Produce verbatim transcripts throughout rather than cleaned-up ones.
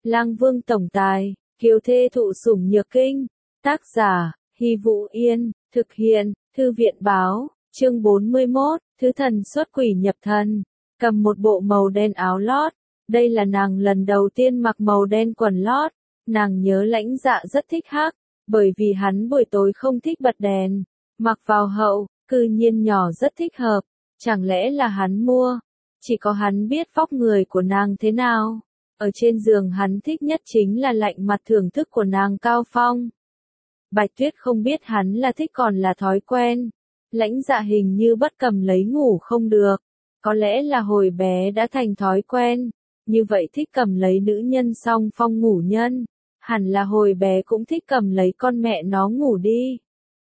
Lang Vương tổng tài, kiều thê thụ sủng nhược kinh. Tác giả, Hy Vũ Yên, thực hiện, Thư viện báo, chương bốn mươi mốt, thứ thần xuất quỷ nhập thần, cầm một bộ màu đen áo lót. Đây là nàng lần đầu tiên mặc màu đen quần lót, nàng nhớ Lãnh Dạ rất thích hắc, bởi vì hắn buổi tối không thích bật đèn, mặc vào hậu, cư nhiên nhỏ rất thích hợp, chẳng lẽ là hắn mua, chỉ có hắn biết vóc người của nàng thế nào. Ở trên giường hắn thích nhất chính là lạnh mặt thưởng thức của nàng cao phong. Bạch Tuyết không biết hắn là thích còn là thói quen. Lãnh Dạ hình như bất cầm lấy ngủ không được. Có lẽ là hồi bé đã thành thói quen. Như vậy thích cầm lấy nữ nhân song phong ngủ nhân. Hẳn là hồi bé cũng thích cầm lấy con mẹ nó ngủ đi.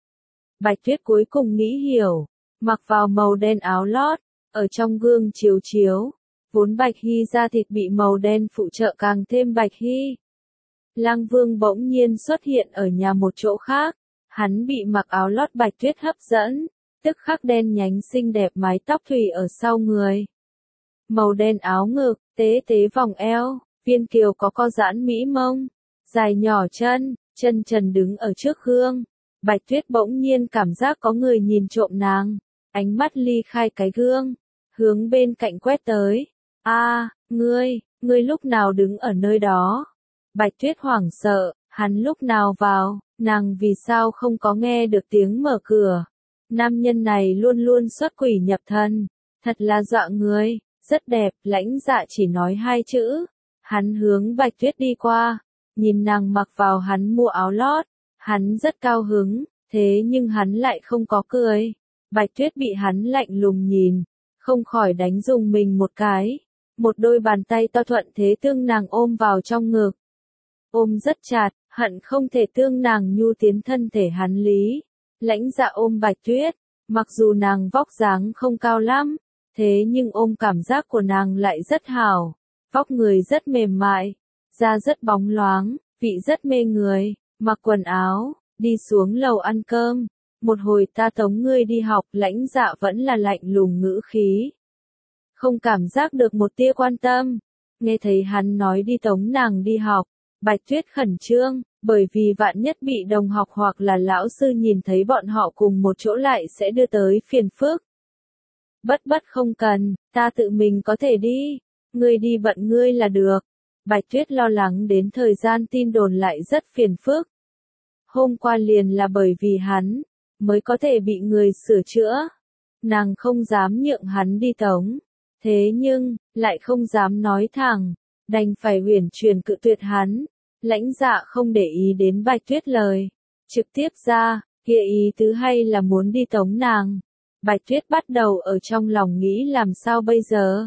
Bạch Tuyết cuối cùng nghĩ hiểu. Mặc vào màu đen áo lót. Ở trong gương chiếu chiếu. Vốn Bạch Hy da thịt bị màu đen phụ trợ càng thêm Bạch Hy. Lang Vương bỗng nhiên xuất hiện ở nhà một chỗ khác, hắn bị mặc áo lót Bạch Tuyết hấp dẫn, tức khắc đen nhánh xinh đẹp mái tóc thủy ở sau người. Màu đen áo ngực, tế tế vòng eo, viên kiều có co giãn mỹ mông, dài nhỏ chân, chân trần đứng ở trước gương. Bạch Tuyết bỗng nhiên cảm giác có người nhìn trộm nàng, ánh mắt ly khai cái gương, hướng bên cạnh quét tới. A, à, ngươi, ngươi lúc nào đứng ở nơi đó? Bạch Tuyết hoảng sợ, hắn lúc nào vào, nàng vì sao không có nghe được tiếng mở cửa. Nam nhân này luôn luôn xuất quỷ nhập thần, thật là dọa người, rất đẹp. Lãnh Dạ chỉ nói hai chữ, hắn hướng Bạch Tuyết đi qua, nhìn nàng mặc vào hắn mua áo lót, hắn rất cao hứng, thế nhưng hắn lại không có cười. Bạch Tuyết bị hắn lạnh lùng nhìn, không khỏi đánh dùng mình một cái, một đôi bàn tay to thuận thế tương nàng ôm vào trong ngực. Ôm rất chặt, hận không thể tương nàng nhu tiến thân thể hắn lý. Lãnh Dạ ôm Bạch Tuyết, mặc dù nàng vóc dáng không cao lắm, thế nhưng ôm cảm giác của nàng lại rất hảo. Vóc người rất mềm mại, da rất bóng loáng, vị rất mê người, mặc quần áo, đi xuống lầu ăn cơm. Một hồi ta tống ngươi đi học. Lãnh Dạ vẫn là lạnh lùng ngữ khí, không cảm giác được một tia quan tâm. Nghe thấy hắn nói đi tống nàng đi học, Bạch Tuyết khẩn trương, bởi vì vạn nhất bị đồng học hoặc là lão sư nhìn thấy bọn họ cùng một chỗ lại sẽ đưa tới phiền phức. Bất bất không cần, ta tự mình có thể đi, ngươi đi bận ngươi là được. Bạch Tuyết lo lắng đến thời gian tin đồn lại rất phiền phức. Hôm qua liền là bởi vì hắn, mới có thể bị người sửa chữa. Nàng không dám nhượng hắn đi tống, thế nhưng, lại không dám nói thẳng, đành phải uyển chuyển cự tuyệt hắn. Lãnh Dạ không để ý đến Bạch Tuyết lời, trực tiếp ra, kia ý tứ hay là muốn đi tống nàng. Bạch Tuyết bắt đầu ở trong lòng nghĩ làm sao bây giờ.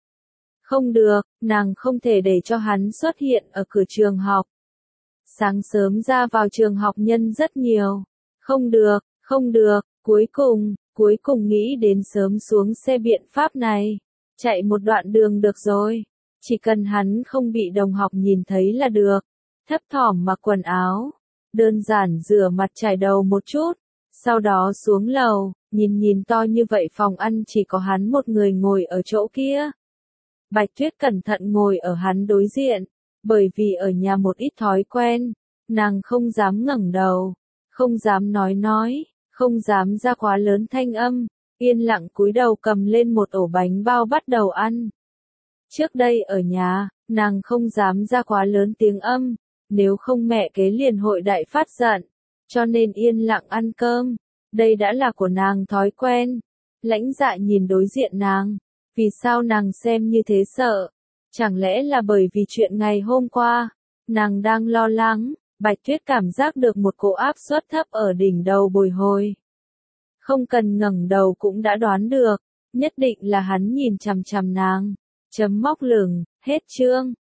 Không được, nàng không thể để cho hắn xuất hiện ở cửa trường học. Sáng sớm ra vào trường học nhân rất nhiều. Không được, không được, cuối cùng, cuối cùng nghĩ đến sớm xuống xe biện pháp này. Chạy một đoạn đường được rồi, chỉ cần hắn không bị đồng học nhìn thấy là được. Thấp thỏm mặc quần áo, đơn giản rửa mặt chải đầu một chút, sau đó xuống lầu, nhìn nhìn to như vậy phòng ăn chỉ có hắn một người ngồi ở chỗ kia. Bạch Tuyết cẩn thận ngồi ở hắn đối diện, bởi vì ở nhà một ít thói quen, nàng không dám ngẩng đầu, không dám nói nói, không dám ra quá lớn thanh âm, yên lặng cúi đầu cầm lên một ổ bánh bao bắt đầu ăn. Trước đây ở nhà, nàng không dám ra quá lớn tiếng âm, nếu không mẹ kế liền hội đại phát giận, cho nên yên lặng ăn cơm, đây đã là của nàng thói quen. Lãnh Dạ nhìn đối diện nàng, vì sao nàng xem như thế sợ, chẳng lẽ là bởi vì chuyện ngày hôm qua, nàng đang lo lắng. Bạch Tuyết cảm giác được một cỗ áp suất thấp ở đỉnh đầu bồi hồi. Không cần ngẩng đầu cũng đã đoán được, nhất định là hắn nhìn chằm chằm nàng. Chấm móc lửng, hết chương.